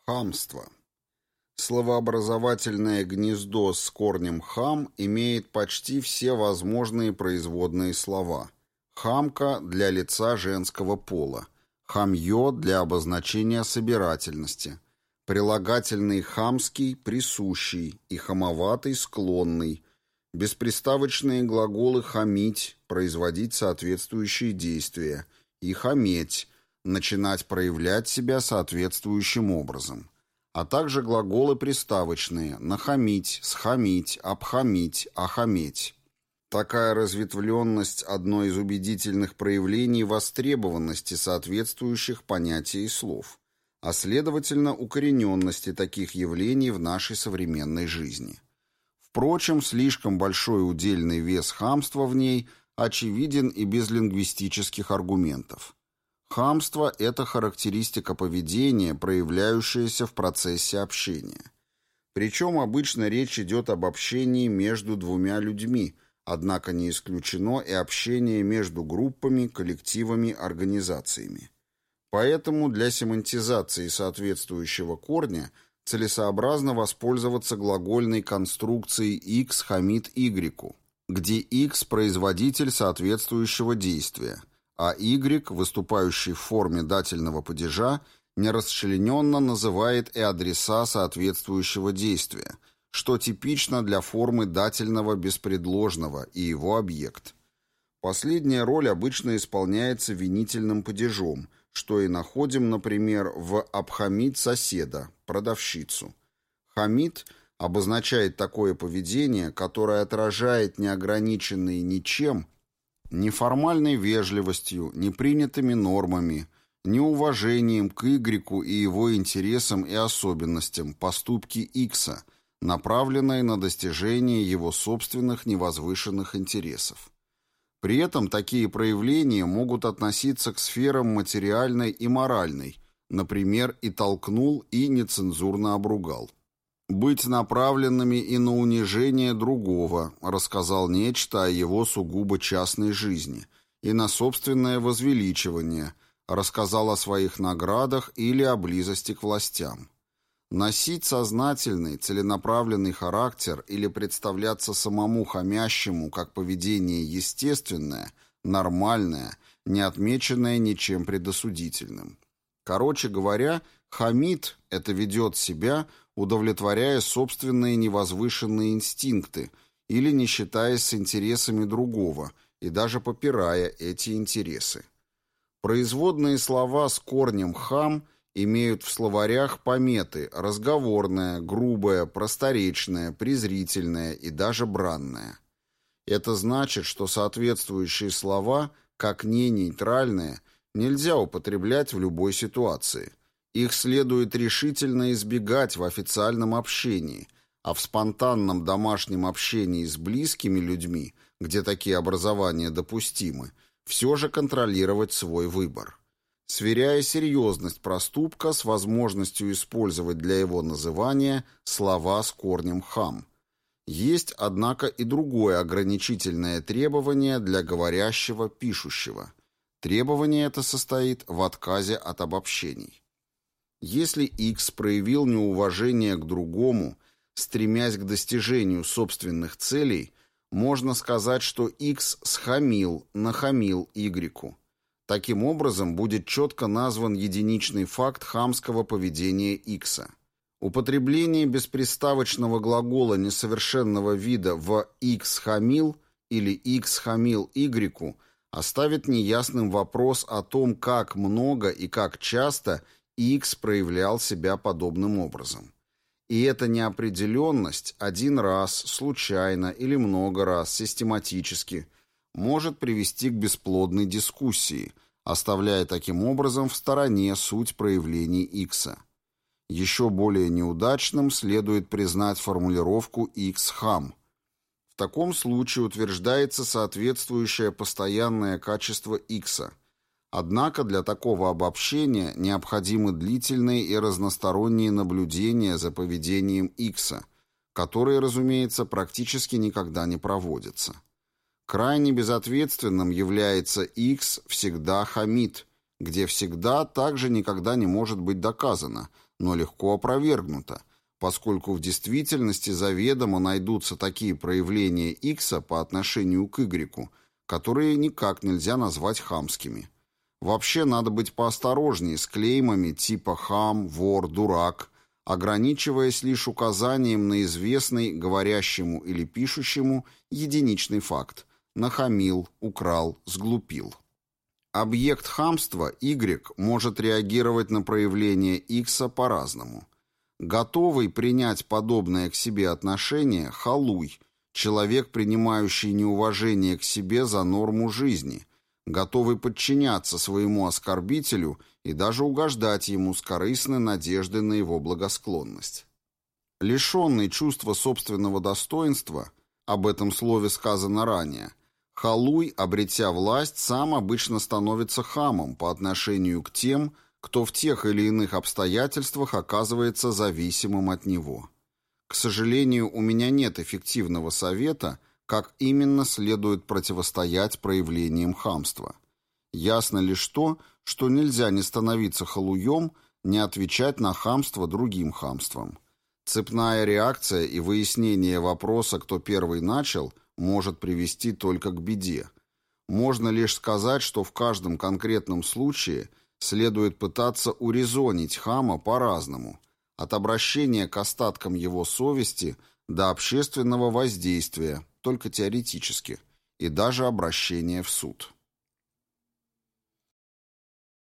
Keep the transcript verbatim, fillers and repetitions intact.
Хамство. Словообразовательное гнездо с корнем «хам» имеет почти все возможные производные слова. «Хамка» для лица женского пола, «хамье» для обозначения собирательности, прилагательный «хамский» – присущий и «хамоватый» – склонный, бесприставочные глаголы «хамить» – производить соответствующие действия, и «хаметь» – начинать проявлять себя соответствующим образом, а также глаголы приставочные «нахамить», «схамить», «обхамить», «охаметь». Такая разветвленность – одно из убедительных проявлений востребованности соответствующих понятий и слов, а следовательно укорененности таких явлений в нашей современной жизни. Впрочем, слишком большой удельный вес хамства в ней очевиден и без лингвистических аргументов. Хамство – это характеристика поведения, проявляющаяся в процессе общения. Причем обычно речь идет об общении между двумя людьми, однако не исключено и общение между группами, коллективами, организациями. Поэтому для семантизации соответствующего корня целесообразно воспользоваться глагольной конструкцией x хамит y, где x – производитель соответствующего действия, а y, выступающий в форме дательного падежа, нерасчлененно называет и адреса соответствующего действия, что типично для формы дательного беспредложного и его объект. Последняя роль обычно исполняется винительным падежом, что и находим, например, в «обхамить соседа», продавщицу. «Хамит» обозначает такое поведение, которое отражает неограниченные ничем, ни формальной вежливостью, ни принятыми нормами, ни уважением к Y и его интересам и особенностям поступки X, направленные на достижение его собственных невозвышенных интересов. При этом такие проявления могут относиться к сферам материальной и моральной, например, «и толкнул, и нецензурно обругал». «Быть направленными и на унижение другого», рассказал нечто о его сугубо частной жизни, и на собственное возвеличивание, рассказал о своих наградах или о близости к властям. Носить сознательный, целенаправленный характер или представляться самому хамящему как поведение естественное, нормальное, не отмеченное ничем предосудительным. Короче говоря, хамит – это ведет себя, удовлетворяя собственные невозвышенные инстинкты или не считаясь с интересами другого и даже попирая эти интересы. Производные слова с корнем «хам» имеют в словарях пометы разговорное, грубое, просторечное, презрительное и даже бранное. Это значит, что соответствующие слова, как не нейтральные, нельзя употреблять в любой ситуации. Их следует решительно избегать в официальном общении, а в спонтанном домашнем общении с близкими людьми, где такие образования допустимы, все же контролировать свой выбор, сверяя серьезность проступка с возможностью использовать для его называния слова с корнем «хам». Есть, однако, и другое ограничительное требование для говорящего, пишущего. Требование это состоит в отказе от обобщений. Если X проявил неуважение к другому, стремясь к достижению собственных целей, можно сказать, что X схамил, нахамил Y. Таким образом, будет четко назван единичный факт хамского поведения X. Употребление бесприставочного глагола несовершенного вида в X хамил или X хамил Y оставит неясным вопрос о том, как много и как часто X проявлял себя подобным образом. И эта неопределенность один раз, случайно или много раз, систематически, может привести к бесплодной дискуссии, оставляя таким образом в стороне суть проявлений X. Еще более неудачным следует признать формулировку X-хам. В таком случае утверждается соответствующее постоянное качество X. Однако для такого обобщения необходимы длительные и разносторонние наблюдения за поведением X, которые, разумеется, практически никогда не проводятся. Крайне безответственным является X всегда хамит, где всегда также никогда не может быть доказано, но легко опровергнуто, поскольку в действительности заведомо найдутся такие проявления Икса по отношению к Игреку, которые никак нельзя назвать хамскими. Вообще надо быть поосторожнее с клеймами типа «хам», «вор», «дурак», ограничиваясь лишь указанием на известный говорящему или пишущему единичный факт – нахамил, украл, сглупил. Объект хамства, Y, может реагировать на проявление X по-разному. Готовый принять подобное к себе отношение – халуй, человек, принимающий неуважение к себе за норму жизни, готовый подчиняться своему оскорбителю и даже угождать ему с корыстной надеждой на его благосклонность. Лишенный чувства собственного достоинства, об этом слове сказано ранее, халуй, обретя власть, сам обычно становится хамом по отношению к тем, кто в тех или иных обстоятельствах оказывается зависимым от него. К сожалению, у меня нет эффективного совета, как именно следует противостоять проявлениям хамства. Ясно лишь то, что нельзя не становиться халуем, не отвечать на хамство другим хамством. Цепная реакция и выяснение вопроса, кто первый начал, может привести только к беде. Можно лишь сказать, что в каждом конкретном случае следует пытаться урезонить хама по-разному, от обращения к остаткам его совести до общественного воздействия, только теоретически, и даже обращения в суд.